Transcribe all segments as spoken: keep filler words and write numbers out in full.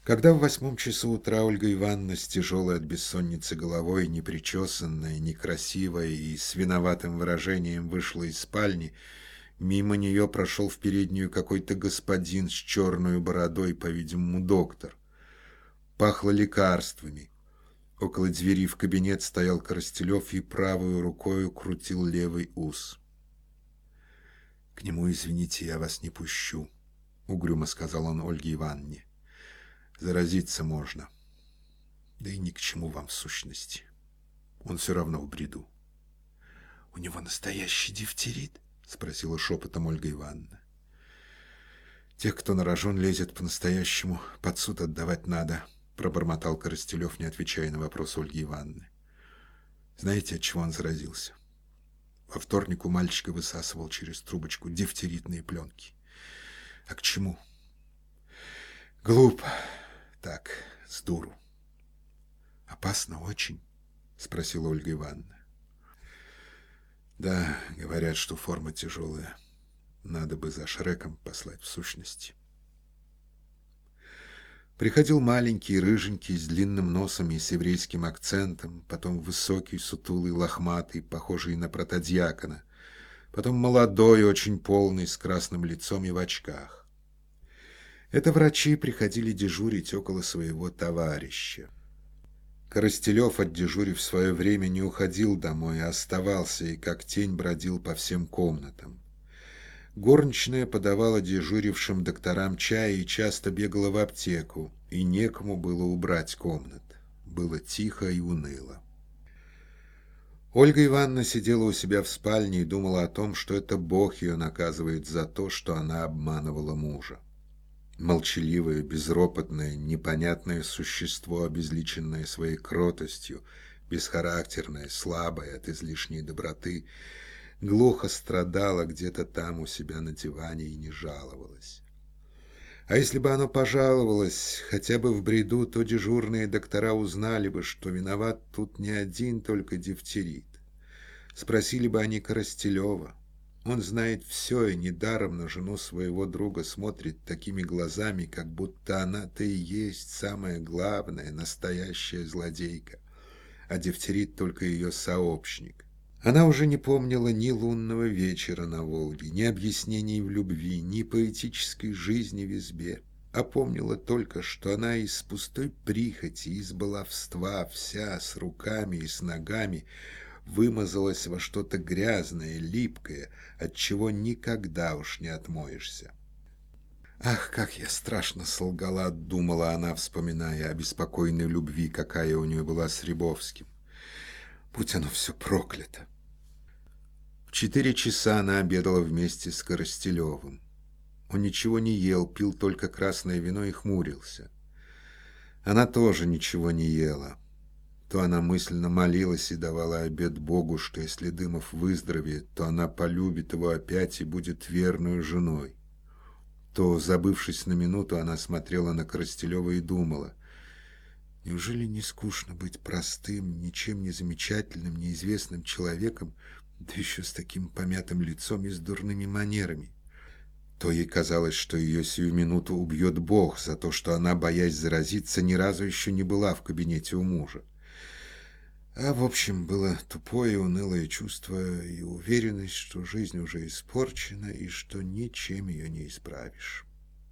Когда в восьмом часу утра Ольга Ивановна с тяжелой от бессонницы головой, непричесанная, некрасивая и с виноватым выражением вышла из спальни, мимо нее прошел в переднюю какой-то господин с черной бородой, по-видимому, доктор. Пахло лекарствами. Около двери в кабинет стоял Коростелев и правой рукой крутил левый ус. — К нему, извините, я вас не пущу, — угрюмо сказал он Ольге Ивановне. — Заразиться можно. Да и ни к чему вам в сущности. Он все равно в бреду. — У него настоящий дифтерит? — спросила шепотом Ольга Ивановна. — Тех, кто на рожон лезет по-настоящему, под суд отдавать надо, — пробормотал Коростелев, не отвечая на вопрос Ольги Ивановны. — Знаете, от чего он заразился? Во вторник у мальчика высасывал через трубочку дифтеритные пленки. А к чему? Глупо. Так, с дуру. Опасно очень? Спросила Ольга Ивановна. Да, говорят, что форма тяжелая. Надо бы за Шреком послать в сущности. Приходил маленький, рыженький, с длинным носом и с еврейским акцентом, потом высокий, сутулый, лохматый, похожий на протодьякона, потом молодой, очень полный, с красным лицом и в очках. Это врачи приходили дежурить около своего товарища. Коростелев, отдежурив в свое время, не уходил домой, а оставался и как тень бродил по всем комнатам. Горничная подавала дежурившим докторам чай и часто бегала в аптеку, и некому было убрать комнат. Было тихо и уныло. Ольга Ивановна сидела у себя в спальне и думала о том, что это Бог ее наказывает за то, что она обманывала мужа. Молчаливое, безропотное, непонятное существо, обезличенное своей кротостью, бесхарактерное, слабое от излишней доброты, глухо страдала где-то там у себя на диване и не жаловалась. А если бы оно пожаловалось, хотя бы в бреду, то дежурные доктора узнали бы, что виноват тут не один только дифтерит. Спросили бы они Коростелева. Он знает все и недаром на жену своего друга смотрит такими глазами, как будто она-то и есть самая главная, настоящая злодейка, а дифтерит только ее сообщник. Она уже не помнила ни лунного вечера на Волге, ни объяснений в любви, ни поэтической жизни в избе, а помнила только, что она из пустой прихоти, из баловства, вся с руками и с ногами, вымазалась во что-то грязное, липкое, от чего никогда уж не отмоешься. «Ах, как я страшно солгала!» — думала она, вспоминая о беспокойной любви, какая у нее была с Рябовским. «Будь оно все проклято!» В четыре часа она обедала вместе с Коростелевым. Он ничего не ел, пил только красное вино и хмурился. Она тоже ничего не ела. То она мысленно молилась и давала обет Богу, что если Дымов выздоровеет, то она полюбит его опять и будет верную женой. То, забывшись на минуту, она смотрела на Коростелева и думала: неужели не скучно быть простым, ничем не замечательным, неизвестным человеком, да еще с таким помятым лицом и с дурными манерами? То ей казалось, что ее сию минуту убьет Бог за то, что она, боясь заразиться, ни разу еще не была в кабинете у мужа. А в общем, было тупое, унылое чувство и уверенность, что жизнь уже испорчена и что ничем ее не исправишь.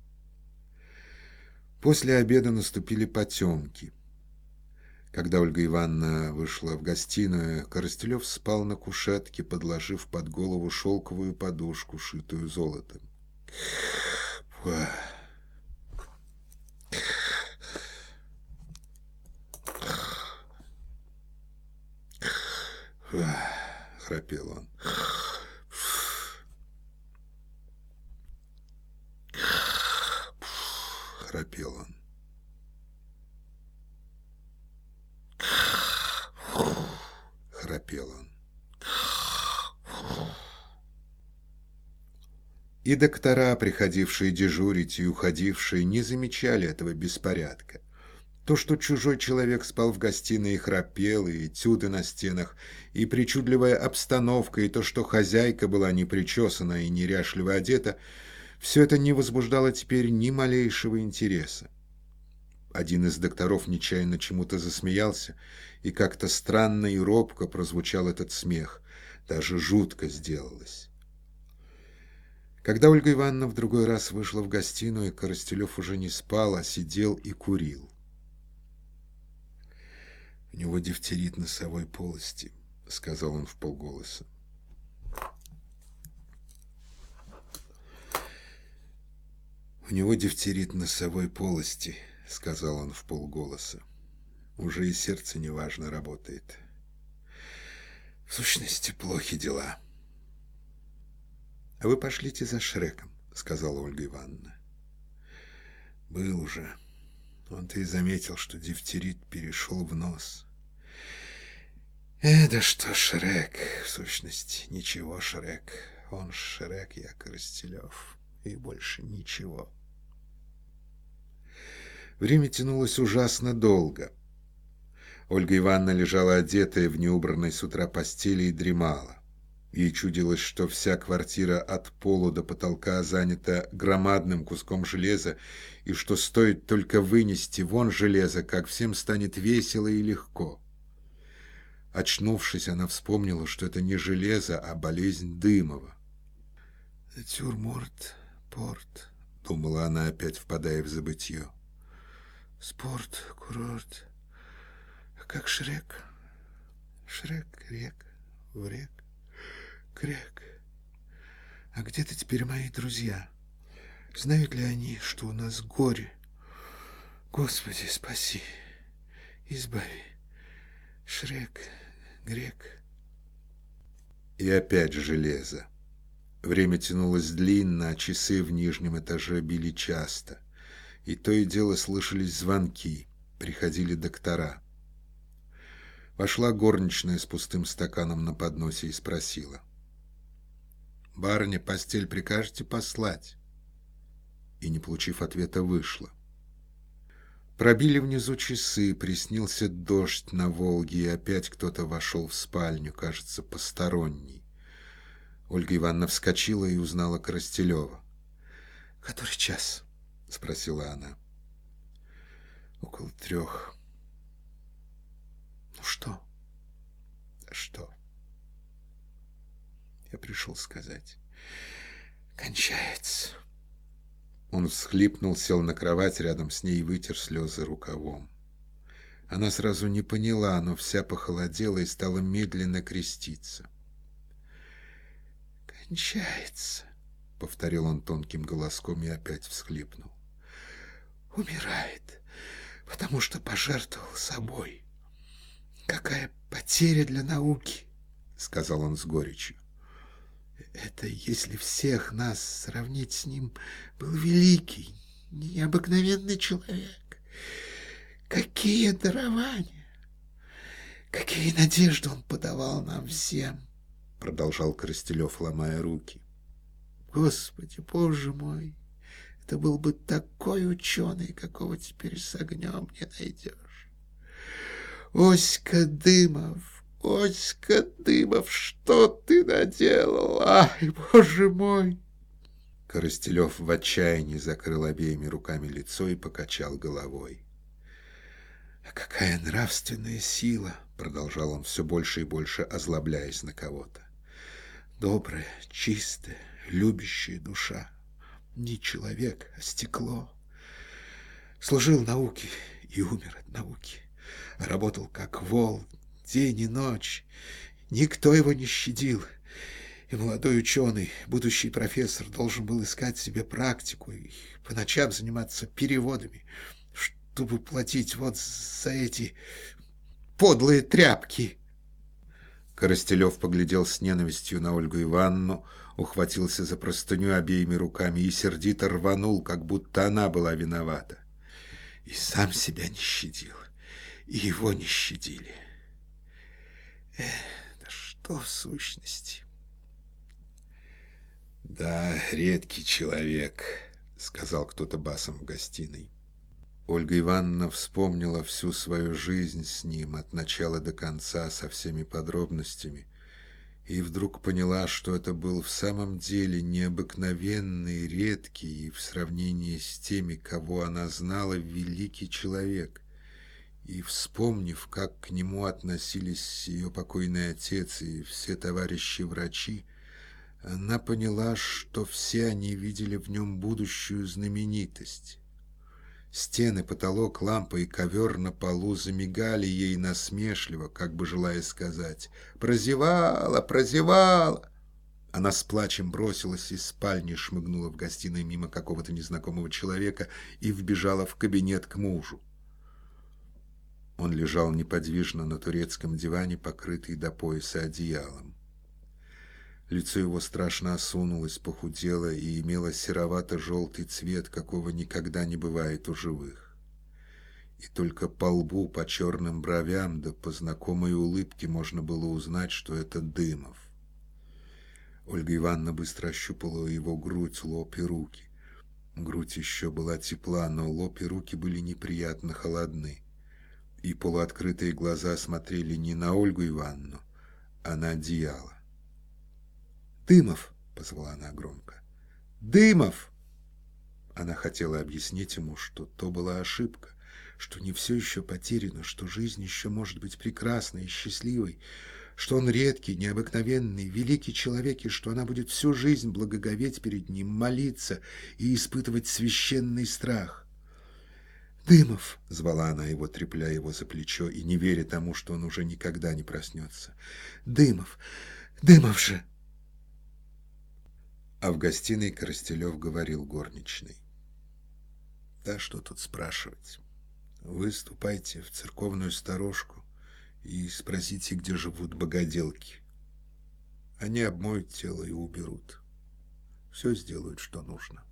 После обеда наступили потемки. Когда Ольга Ивановна вышла в гостиную, Коростелев спал на кушетке, подложив под голову шелковую подушку, шитую золотом. Храпел он. Храпел он. Храпел он. И доктора, приходившие дежурить и уходившие, не замечали этого беспорядка. То, что чужой человек спал в гостиной и храпел, и этюды на стенах, и причудливая обстановка, и то, что хозяйка была непричесана и неряшливо одета, все это не возбуждало теперь ни малейшего интереса. Один из докторов нечаянно чему-то засмеялся, и как-то странно и робко прозвучал этот смех. Даже жутко сделалось. Когда Ольга Ивановна в другой раз вышла в гостиную, Коростелев уже не спал, а сидел и курил. «У него дифтерит носовой полости», — сказал он вполголоса. «У него дифтерит носовой полости», — сказал он вполголоса. «Уже и сердце неважно работает. В сущности, плохи дела». «А вы пошлите за Шреком», — сказала Ольга Ивановна. «Был уже. Он-то и заметил, что дифтерит перешел в нос». «Э, да что Шрек, в сущности, ничего Шрек. Он Шрек, я Коростелев, и больше ничего». Время тянулось ужасно долго. Ольга Ивановна лежала одетая в неубранной с утра постели и дремала. Ей чудилось, что вся квартира от пола до потолка занята громадным куском железа, и что стоит только вынести вон железо, как всем станет весело и легко. Очнувшись, она вспомнила, что это не железо, а болезнь Дымова. «Натюрморт, порт», — думала она, опять впадая в забытье. «Спорт, курорт. Как Шрек. Шрек, рек, врек, крек. А где-то теперь мои друзья? Знают ли они, что у нас горе? Господи, спаси, избави. Шрек, грек». И опять железо. Время тянулось длинно, а часы в нижнем этаже били часто. И то и дело слышались звонки, приходили доктора. Вошла горничная с пустым стаканом на подносе и спросила: «Барыня, постель прикажете послать?» И, не получив ответа, вышла. Пробили внизу часы, приснился дождь на Волге, и опять кто-то вошел в спальню, кажется, посторонний. Ольга Ивановна вскочила и узнала Коростелева. «Который час?» — спросила она. «Около трех». «Ну что?» «Что?» «Я пришел сказать. Кончается». Он всхлипнул, сел на кровать рядом с ней и вытер слезы рукавом. Она сразу не поняла, но вся похолодела и стала медленно креститься. «Кончается», — повторил он тонким голоском и опять всхлипнул. «Умирает, потому что пожертвовал собой. Какая потеря для науки», — сказал он с горечью. «Это если всех нас сравнить с ним, был великий, необыкновенный человек. Какие дарования, какие надежды он подавал нам всем», — продолжал Коростелев, ломая руки. «Господи, Боже мой! Это был бы такой ученый, какого теперь с огнем не найдешь. Оська Дымов, Оська Дымов, что ты наделал? Ай, Боже мой!» Коростелев в отчаянии закрыл обеими руками лицо и покачал головой. «А какая нравственная сила!» — продолжал он, все больше и больше озлобляясь на кого-то. «Добрая, чистая, любящая душа. Не человек, а стекло. Служил науке и умер от науки. Работал как вол день и ночь. Никто его не щадил. И молодой ученый, будущий профессор, должен был искать себе практику и по ночам заниматься переводами, чтобы платить вот за эти подлые тряпки». Коростелев поглядел с ненавистью на Ольгу Ивановну, ухватился за простыню обеими руками и сердито рванул, как будто она была виновата. И сам себя не щадил, и его не щадили. Эх, да что в сущности? «Да, редкий человек», — сказал кто-то басом в гостиной. Ольга Ивановна вспомнила всю свою жизнь с ним от начала до конца со всеми подробностями и вдруг поняла, что это был в самом деле необыкновенный, редкий и в сравнении с теми, кого она знала, великий человек. И, вспомнив, как к нему относились ее покойный отец и все товарищи-врачи, она поняла, что все они видели в нем будущую знаменитость. Стены, потолок, лампа и ковер на полу замигали ей насмешливо, как бы желая сказать: «Прозевала, прозевала!» Она с плачем бросилась из спальни, шмыгнула в гостиной мимо какого-то незнакомого человека и вбежала в кабинет к мужу. Он лежал неподвижно на турецком диване, покрытый до пояса одеялом. Лицо его страшно осунулось, похудело и имело серовато-желтый цвет, какого никогда не бывает у живых. И только по лбу, по черным бровям, да по знакомой улыбке можно было узнать, что это Дымов. Ольга Ивановна быстро ощупала его грудь, лоб и руки. Грудь еще была тепла, но лоб и руки были неприятно холодны. И полуоткрытые глаза смотрели не на Ольгу Ивановну, а на одеяло. «Дымов!» — позвала она громко. «Дымов!» Она хотела объяснить ему, что то была ошибка, что не все еще потеряно, что жизнь еще может быть прекрасной и счастливой, что он редкий, необыкновенный, великий человек, и что она будет всю жизнь благоговеть перед ним, молиться и испытывать священный страх. «Дымов!» — звала она его, трепля его за плечо и не веря тому, что он уже никогда не проснется. «Дымов! Дымов же!» А в гостиной Коростелев говорил горничной: «Да что тут спрашивать? Вы ступайте в церковную сторожку и спросите, где живут богоделки. Они обмоют тело и уберут. Все сделают, что нужно».